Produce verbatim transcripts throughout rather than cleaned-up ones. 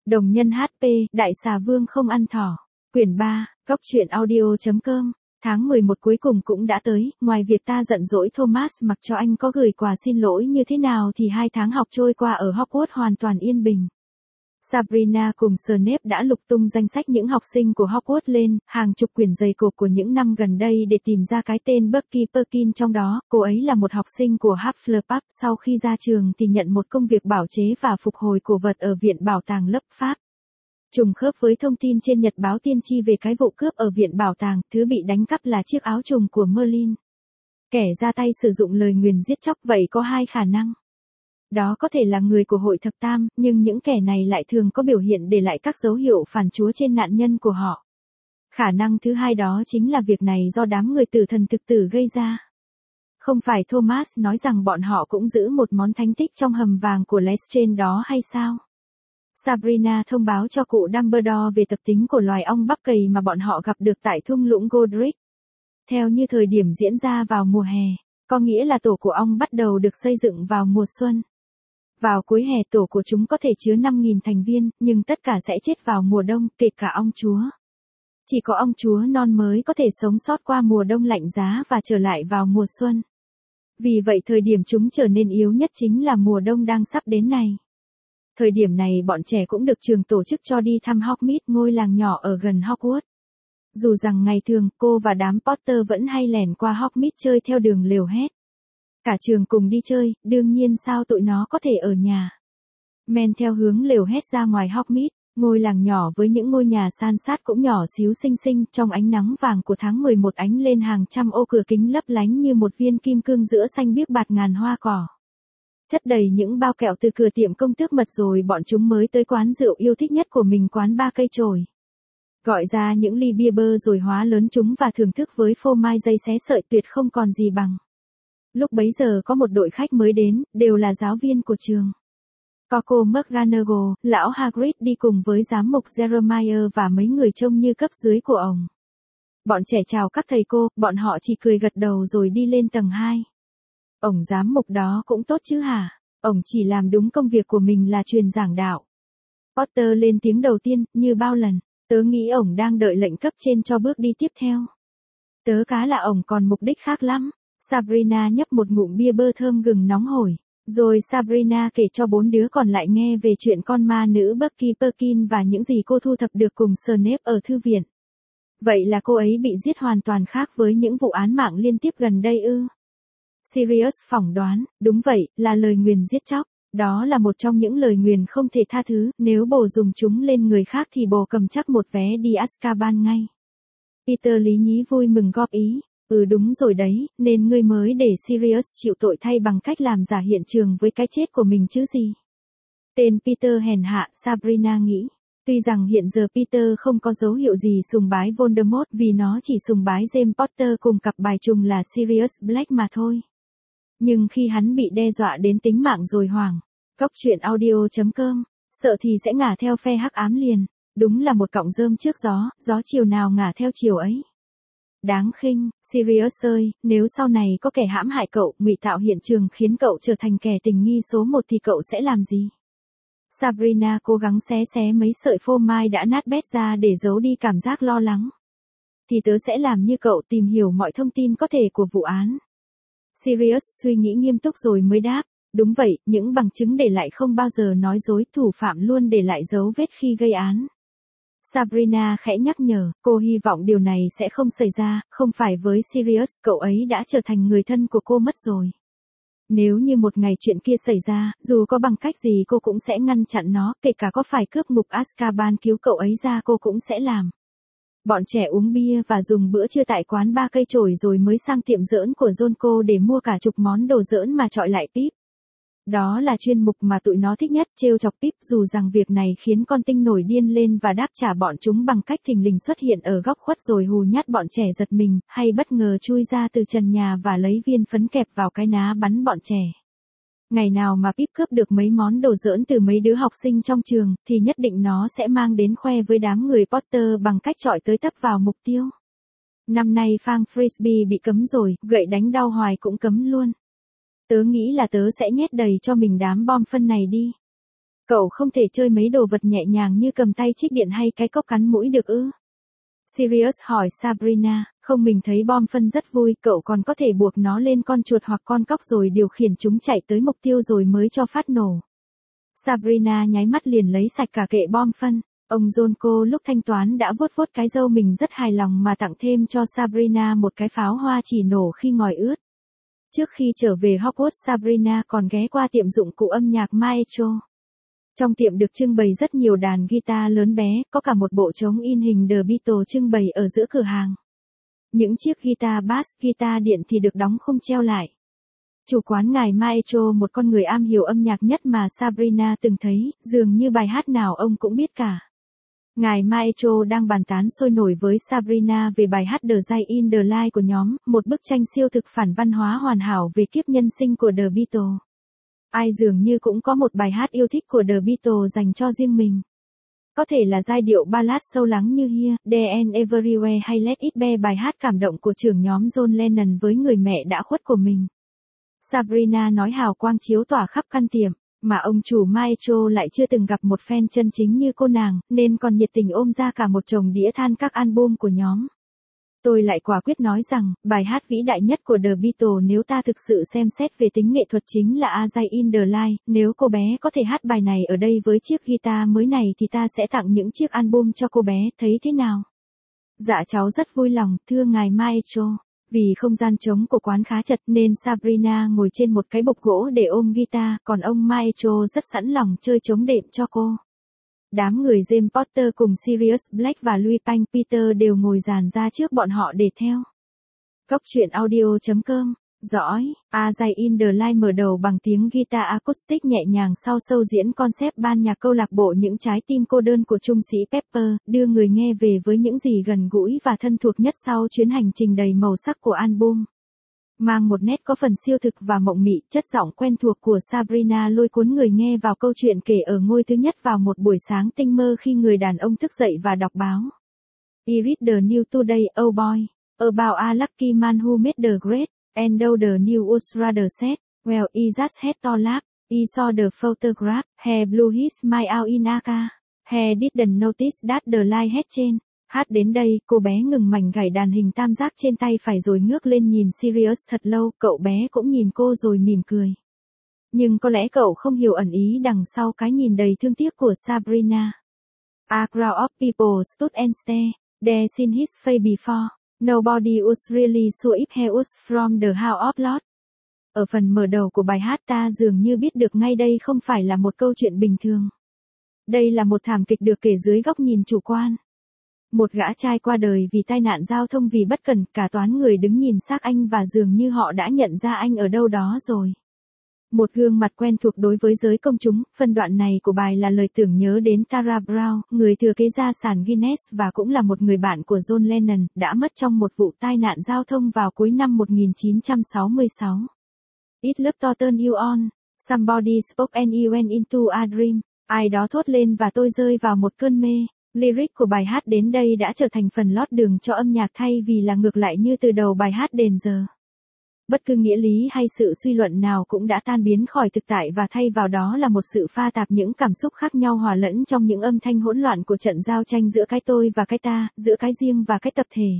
Đồng nhân hát pê, Đại xà vương không ăn thỏ. Quyển ba, góc truyện audio.com. Tháng mười một cuối cùng cũng đã tới, ngoài việc ta giận dỗi Thomas mặc cho anh có gửi quà xin lỗi như thế nào thì hai tháng học trôi qua ở Hogwarts hoàn toàn yên bình. Sabrina cùng Snape đã lục tung danh sách những học sinh của Hogwarts lên, hàng chục quyển dày cộp của những năm gần đây để tìm ra cái tên Becky Perkin trong đó. Cô ấy là một học sinh của Hufflepuff, sau khi ra trường thì nhận một công việc bảo chế và phục hồi cổ vật ở Viện Bảo tàng lớp Pháp. Trùng khớp với thông tin trên nhật báo tiên tri về cái vụ cướp ở Viện Bảo tàng, thứ bị đánh cắp là chiếc áo trùng của Merlin. Kẻ ra tay sử dụng lời nguyền giết chóc, vậy có hai khả năng. Đó có thể là người của hội thập tam, nhưng những kẻ này lại thường có biểu hiện để lại các dấu hiệu phản chúa trên nạn nhân của họ. Khả năng thứ hai đó chính là việc này do đám người tử thần thực tử gây ra. Không phải Thomas nói rằng bọn họ cũng giữ một món thánh tích trong hầm vàng của Lestrange đó hay sao? Sabrina thông báo cho cụ Dumbledore về tập tính của loài ong bắp cầy mà bọn họ gặp được tại thung lũng Godric. Theo như thời điểm diễn ra vào mùa hè, có nghĩa là tổ của ong bắt đầu được xây dựng vào mùa xuân. Vào cuối hè tổ của chúng có thể chứa năm nghìn thành viên, nhưng tất cả sẽ chết vào mùa đông, kể cả ong chúa. Chỉ có ong chúa non mới có thể sống sót qua mùa đông lạnh giá và trở lại vào mùa xuân. Vì vậy thời điểm chúng trở nên yếu nhất chính là mùa đông đang sắp đến này. Thời điểm này bọn trẻ cũng được trường tổ chức cho đi thăm Hogsmeade, ngôi làng nhỏ ở gần Hogwarts. Dù rằng ngày thường cô và đám Potter vẫn hay lẻn qua Hogsmeade chơi theo đường lều hét. Cả trường cùng đi chơi, đương nhiên sao tụi nó có thể ở nhà. Men theo hướng lều hét ra ngoài Hogsmeade, ngôi làng nhỏ với những ngôi nhà san sát cũng nhỏ xíu xinh xinh, trong ánh nắng vàng của tháng mười một ánh lên hàng trăm ô cửa kính lấp lánh như một viên kim cương giữa xanh biếc bạt ngàn hoa cỏ. Chất đầy những bao kẹo từ cửa tiệm công tước mật rồi bọn chúng mới tới quán rượu yêu thích nhất của mình, quán Ba Cây Chổi. Gọi ra những ly bia bơ rồi hóa lớn chúng và thưởng thức với phô mai dây xé sợi tuyệt không còn gì bằng. Lúc bấy giờ có một đội khách mới đến, đều là giáo viên của trường. Có cô McGonagall, lão Hagrid đi cùng với giám mục Jeremiah và mấy người trông như cấp dưới của ông. Bọn trẻ chào các thầy cô, bọn họ chỉ cười gật đầu rồi đi lên tầng hai. Ông giám mục đó cũng tốt chứ hả? Ông chỉ làm đúng công việc của mình là truyền giảng đạo. Potter lên tiếng đầu tiên, như bao lần, tớ nghĩ ông đang đợi lệnh cấp trên cho bước đi tiếp theo. Tớ cá là ông còn mục đích khác lắm. Sabrina nhấp một ngụm bia bơ thơm gừng nóng hổi. Rồi Sabrina kể cho bốn đứa còn lại nghe về chuyện con ma nữ Becky Perkin và những gì cô thu thập được cùng Snape ở thư viện. Vậy là cô ấy bị giết hoàn toàn khác với những vụ án mạng liên tiếp gần đây ư? Sirius phỏng đoán, đúng vậy, là lời nguyền giết chóc. Đó là một trong những lời nguyền không thể tha thứ, nếu bồ dùng chúng lên người khác thì bồ cầm chắc một vé đi Azkaban ngay. Peter lý nhí vui mừng góp ý. Ừ đúng rồi đấy, nên ngươi mới để Sirius chịu tội thay bằng cách làm giả hiện trường với cái chết của mình chứ gì. Tên Peter hèn hạ, Sabrina nghĩ. Tuy rằng hiện giờ Peter không có dấu hiệu gì sùng bái Voldemort vì nó chỉ sùng bái James Potter cùng cặp bài trùng là Sirius Black mà thôi. Nhưng khi hắn bị đe dọa đến tính mạng rồi hoảng. Góc truyện audio.com, sợ thì sẽ ngả theo phe hắc ám liền. Đúng là một cọng rơm trước gió, gió chiều nào ngả theo chiều ấy. Đáng khinh, Sirius ơi, nếu sau này có kẻ hãm hại cậu, ngụy tạo hiện trường khiến cậu trở thành kẻ tình nghi số một thì cậu sẽ làm gì? Sabrina cố gắng xé xé mấy sợi phô mai đã nát bét ra để giấu đi cảm giác lo lắng. Thì tớ sẽ làm như cậu, tìm hiểu mọi thông tin có thể của vụ án. Sirius suy nghĩ nghiêm túc rồi mới đáp, đúng vậy, những bằng chứng để lại không bao giờ nói dối, thủ phạm luôn để lại dấu vết khi gây án. Sabrina khẽ nhắc nhở, cô hy vọng điều này sẽ không xảy ra, không phải với Sirius, cậu ấy đã trở thành người thân của cô mất rồi. Nếu như một ngày chuyện kia xảy ra, dù có bằng cách gì cô cũng sẽ ngăn chặn nó, kể cả có phải cướp ngục Azkaban cứu cậu ấy ra cô cũng sẽ làm. Bọn trẻ uống bia và dùng bữa trưa tại quán Ba Cây Chổi rồi mới sang tiệm giỡn của Jonco để mua cả chục món đồ giỡn mà chọi lại Pip. Đó là chuyên mục mà tụi nó thích nhất, trêu chọc Pip, dù rằng việc này khiến con tinh nổi điên lên và đáp trả bọn chúng bằng cách thình lình xuất hiện ở góc khuất rồi hù nhát bọn trẻ giật mình, hay bất ngờ chui ra từ trần nhà và lấy viên phấn kẹp vào cái ná bắn bọn trẻ. Ngày nào mà Pip cướp được mấy món đồ giỡn từ mấy đứa học sinh trong trường, thì nhất định nó sẽ mang đến khoe với đám người Potter bằng cách chọi tới tấp vào mục tiêu. Năm nay phang Frisbee bị cấm rồi, gậy đánh đau hoài cũng cấm luôn. Tớ nghĩ là tớ sẽ nhét đầy cho mình đám bom phân này đi. Cậu không thể chơi mấy đồ vật nhẹ nhàng như cầm tay trích điện hay cái cốc cắn mũi được ư? Sirius hỏi Sabrina, không mình thấy bom phân rất vui, cậu còn có thể buộc nó lên con chuột hoặc con cóc rồi điều khiển chúng chạy tới mục tiêu rồi mới cho phát nổ. Sabrina nháy mắt liền lấy sạch cả kệ bom phân. Ông Jonko lúc thanh toán đã vuốt vuốt cái râu mình rất hài lòng mà tặng thêm cho Sabrina một cái pháo hoa chỉ nổ khi ngòi ướt. Trước khi trở về Hogwarts, Sabrina còn ghé qua tiệm dụng cụ âm nhạc Maestro. Trong tiệm được trưng bày rất nhiều đàn guitar lớn bé, có cả một bộ trống in hình The Beatles trưng bày ở giữa cửa hàng. Những chiếc guitar bass, guitar điện thì được đóng khung treo lại. Chủ quán ngài Maestro, một con người am hiểu âm nhạc nhất mà Sabrina từng thấy, dường như bài hát nào ông cũng biết cả. Ngài Maestro đang bàn tán sôi nổi với Sabrina về bài hát The Day in the Life của nhóm, một bức tranh siêu thực phản văn hóa hoàn hảo về kiếp nhân sinh của The Beatles. Ai dường như cũng có một bài hát yêu thích của The Beatles dành cho riêng mình. Có thể là giai điệu ballad sâu lắng như Here, There and Everywhere hay Let It Be, bài hát cảm động của trưởng nhóm John Lennon với người mẹ đã khuất của mình. Sabrina nói hào quang chiếu tỏa khắp căn tiệm, mà ông chủ Maestro lại chưa từng gặp một fan chân chính như cô nàng, nên còn nhiệt tình ôm ra cả một chồng đĩa than các album của nhóm. Tôi lại quả quyết nói rằng, bài hát vĩ đại nhất của The Beatles nếu ta thực sự xem xét về tính nghệ thuật chính là A Day in the Life, nếu cô bé có thể hát bài này ở đây với chiếc guitar mới này thì ta sẽ tặng những chiếc album cho cô bé, thấy thế nào? Dạ cháu rất vui lòng, thưa ngài Maestro. Vì không gian trống của quán khá chật nên Sabrina ngồi trên một cái bục gỗ để ôm guitar, còn ông Maestro rất sẵn lòng chơi trống đệm cho cô. Đám người James Potter cùng Sirius Black và Louis Panh Peter đều ngồi dàn ra trước bọn họ để theo. Cốc truyện audio chấm com, dõi, A Day in the Life mở đầu bằng tiếng guitar acoustic nhẹ nhàng sau show diễn concept ban nhạc câu lạc bộ những trái tim cô đơn của trung sĩ Pepper, đưa người nghe về với những gì gần gũi và thân thuộc nhất sau chuyến hành trình đầy màu sắc của album. Mang một nét có phần siêu thực và mộng mị, chất giọng quen thuộc của Sabrina lôi cuốn người nghe vào câu chuyện kể ở ngôi thứ nhất vào một buổi sáng tinh mơ khi người đàn ông thức dậy và đọc báo. I read the news today, oh boy, about a lucky man who made the grade, and though the news was rather sad, well, he just had to laugh, he saw the photograph, he blew his mind out in a car, he didn't notice that the light had changed. Hát đến đây, cô bé ngừng mảnh gảy đàn hình tam giác trên tay phải rồi ngước lên nhìn Sirius thật lâu, cậu bé cũng nhìn cô rồi mỉm cười. Nhưng có lẽ cậu không hiểu ẩn ý đằng sau cái nhìn đầy thương tiếc của Sabrina. A crowd of people stood and stared, they'd seen his face before, nobody was really sure if he was from the House of Lords. Ở phần mở đầu của bài hát ta dường như biết được ngay đây không phải là một câu chuyện bình thường. Đây là một thảm kịch được kể dưới góc nhìn chủ quan. Một gã trai qua đời vì tai nạn giao thông vì bất cẩn, cả toán người đứng nhìn xác anh và dường như họ đã nhận ra anh ở đâu đó rồi. Một gương mặt quen thuộc đối với giới công chúng, phân đoạn này của bài là lời tưởng nhớ đến Tara Brown, người thừa kế gia sản Guinness và cũng là một người bạn của John Lennon, đã mất trong một vụ tai nạn giao thông vào cuối năm một nghìn chín trăm sáu mươi sáu. It love to turn you on, somebody spoke and you went into a dream, ai đó thốt lên và tôi rơi vào một cơn mê. Lyric của bài hát đến đây đã trở thành phần lót đường cho âm nhạc thay vì là ngược lại như từ đầu bài hát đến giờ. Bất cứ nghĩa lý hay sự suy luận nào cũng đã tan biến khỏi thực tại và thay vào đó là một sự pha tạp những cảm xúc khác nhau hòa lẫn trong những âm thanh hỗn loạn của trận giao tranh giữa cái tôi và cái ta, giữa cái riêng và cái tập thể.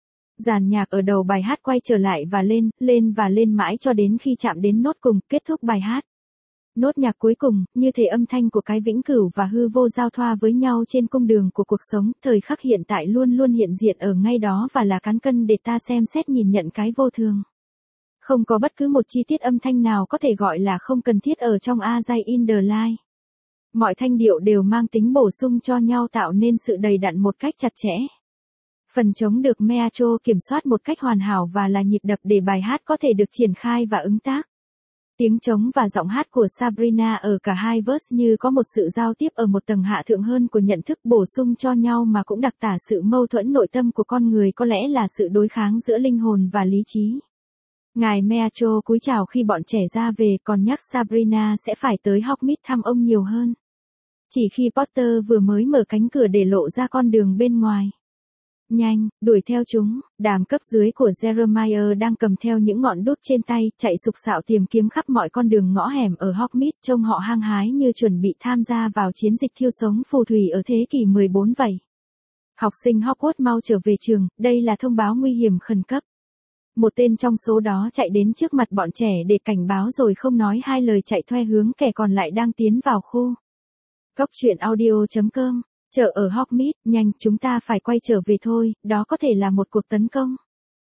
Dàn nhạc ở đầu bài hát quay trở lại và lên, lên và lên mãi cho đến khi chạm đến nốt cùng, kết thúc bài hát. Nốt nhạc cuối cùng, như thể âm thanh của cái vĩnh cửu và hư vô giao thoa với nhau trên cung đường của cuộc sống, thời khắc hiện tại luôn luôn hiện diện ở ngay đó và là cán cân để ta xem xét nhìn nhận cái vô thường. Không có bất cứ một chi tiết âm thanh nào có thể gọi là không cần thiết ở trong A Day in the Life. Mọi thanh điệu đều mang tính bổ sung cho nhau tạo nên sự đầy đặn một cách chặt chẽ. Phần trống được Maestro kiểm soát một cách hoàn hảo và là nhịp đập để bài hát có thể được triển khai và ứng tác. Tiếng trống và giọng hát của Sabrina ở cả hai verse như có một sự giao tiếp ở một tầng hạ thượng hơn của nhận thức bổ sung cho nhau mà cũng đặc tả sự mâu thuẫn nội tâm của con người, có lẽ là sự đối kháng giữa linh hồn và lý trí. Ngài Maestro cúi chào khi bọn trẻ ra về, còn nhắc Sabrina sẽ phải tới Hogsmeade thăm ông nhiều hơn. Chỉ khi Potter vừa mới mở cánh cửa để lộ ra con đường bên ngoài. nhanh, đuổi theo chúng, đám cấp dưới của Jeremiah đang cầm theo những ngọn đuốc trên tay, chạy sục sạo tìm kiếm khắp mọi con đường ngõ hẻm ở Hogsmeade, trông họ hăng hái như chuẩn bị tham gia vào chiến dịch thiêu sống phù thủy ở thế kỷ mười bốn vậy. Học sinh Hogwarts mau trở về trường, đây là thông báo nguy hiểm khẩn cấp. Một tên trong số đó chạy đến trước mặt bọn trẻ để cảnh báo rồi không nói hai lời chạy thuê hướng kẻ còn lại đang tiến vào khu. Góc truyện audio chấm com, chợ ở Hogsmeade, nhanh, chúng ta phải quay trở về thôi, đó có thể là một cuộc tấn công.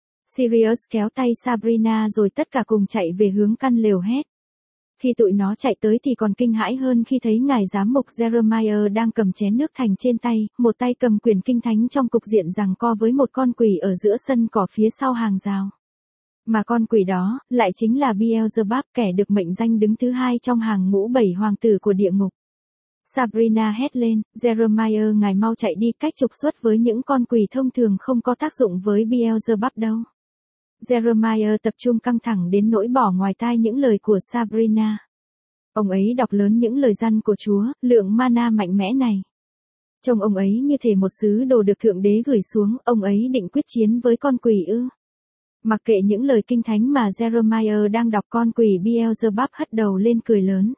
Sirius kéo tay Sabrina rồi tất cả cùng chạy về hướng căn lều hét. Khi tụi nó chạy tới thì còn kinh hãi hơn khi thấy ngài giám mục Jeremiah đang cầm chén nước thành trên tay, một tay cầm quyển kinh thánh trong cục diện giằng co với một con quỷ ở giữa sân cỏ phía sau hàng rào. Mà con quỷ đó, lại chính là Beelzebub, kẻ được mệnh danh đứng thứ hai trong hàng ngũ bảy hoàng tử của địa ngục. Sabrina hét lên, Jeremiah ngài mau chạy đi, cách trục xuất với những con quỷ thông thường không có tác dụng với Beelzebub đâu. Jeremiah tập trung căng thẳng đến nỗi bỏ ngoài tai những lời của Sabrina. Ông ấy đọc lớn những lời răn của Chúa, lượng mana mạnh mẽ này. Trông ông ấy như thể một sứ đồ được Thượng Đế gửi xuống, ông ấy định quyết chiến với con quỷ ư. Mặc kệ những lời kinh thánh mà Jeremiah đang đọc, con quỷ Beelzebub hất đầu lên cười lớn.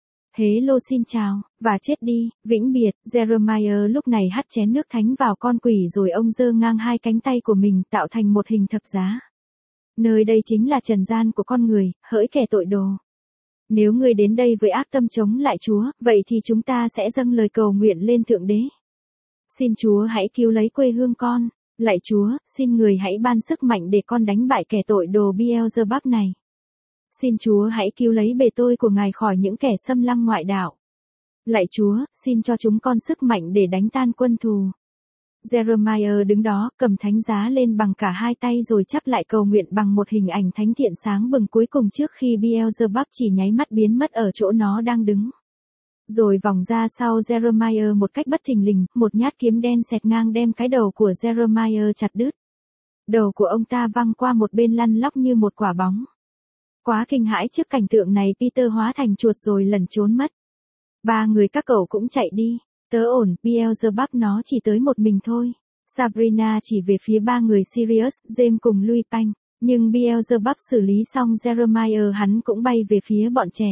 Hello xin chào, và chết đi, vĩnh biệt. Jeremiah lúc này hắt chén nước thánh vào con quỷ rồi ông giơ ngang hai cánh tay của mình tạo thành một hình thập giá. Nơi đây chính là trần gian của con người, hỡi kẻ tội đồ. Nếu ngươi đến đây với ác tâm chống lại Chúa, vậy thì chúng ta sẽ dâng lời cầu nguyện lên Thượng Đế. Xin Chúa hãy cứu lấy quê hương con. Lạy Chúa, xin người hãy ban sức mạnh để con đánh bại kẻ tội đồ Beelzebub này. Xin Chúa hãy cứu lấy bề tôi của Ngài khỏi những kẻ xâm lăng ngoại đạo. Lạy Chúa, xin cho chúng con sức mạnh để đánh tan quân thù. Jeremiah đứng đó, cầm thánh giá lên bằng cả hai tay rồi chắp lại cầu nguyện bằng một hình ảnh thánh thiện sáng bừng cuối cùng trước khi Beelzebub chỉ nháy mắt biến mất ở chỗ nó đang đứng. Rồi vòng ra sau Jeremiah một cách bất thình lình, một nhát kiếm đen xẹt ngang đem cái đầu của Jeremiah chặt đứt. Đầu của ông ta văng qua một bên lăn lóc như một quả bóng. Quá kinh hãi trước cảnh tượng này, Peter hóa thành chuột rồi lẩn trốn mất. Ba người các cậu cũng chạy đi. Tớ ổn, Beelzebub nó chỉ tới một mình thôi. Sabrina chỉ về phía ba người Sirius, James cùng Louis Panh. Nhưng Beelzebub xử lý xong Jeremiah hắn cũng bay về phía bọn trẻ.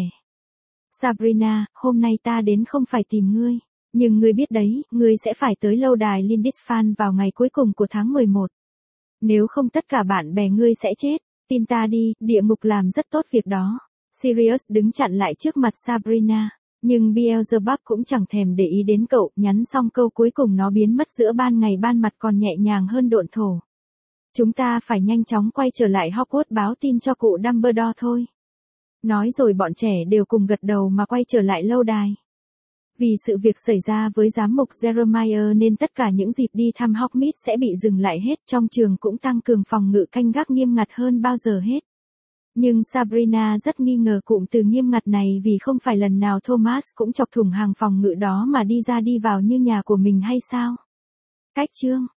Sabrina, hôm nay ta đến không phải tìm ngươi. Nhưng ngươi biết đấy, ngươi sẽ phải tới lâu đài Lindisfarne vào ngày cuối cùng của tháng mười một. Nếu không tất cả bạn bè ngươi sẽ chết. Tin ta đi, địa ngục làm rất tốt việc đó. Sirius đứng chặn lại trước mặt Sabrina. Nhưng Beelzebub cũng chẳng thèm để ý đến cậu, nhắn xong câu cuối cùng nó biến mất giữa ban ngày ban mặt còn nhẹ nhàng hơn độn thổ. Chúng ta phải nhanh chóng quay trở lại Hogwarts báo tin cho cụ Dumbledore thôi. Nói rồi bọn trẻ đều cùng gật đầu mà quay trở lại lâu đài. Vì sự việc xảy ra với giám mục Jeremiah nên tất cả những dịp đi thăm Hogsmeade sẽ bị dừng lại hết, trong trường cũng tăng cường phòng ngự canh gác nghiêm ngặt hơn bao giờ hết. Nhưng Sabrina rất nghi ngờ cụm từ nghiêm ngặt này vì không phải lần nào Thomas cũng chọc thủng hàng phòng ngự đó mà đi ra đi vào như nhà của mình hay sao? Cách chương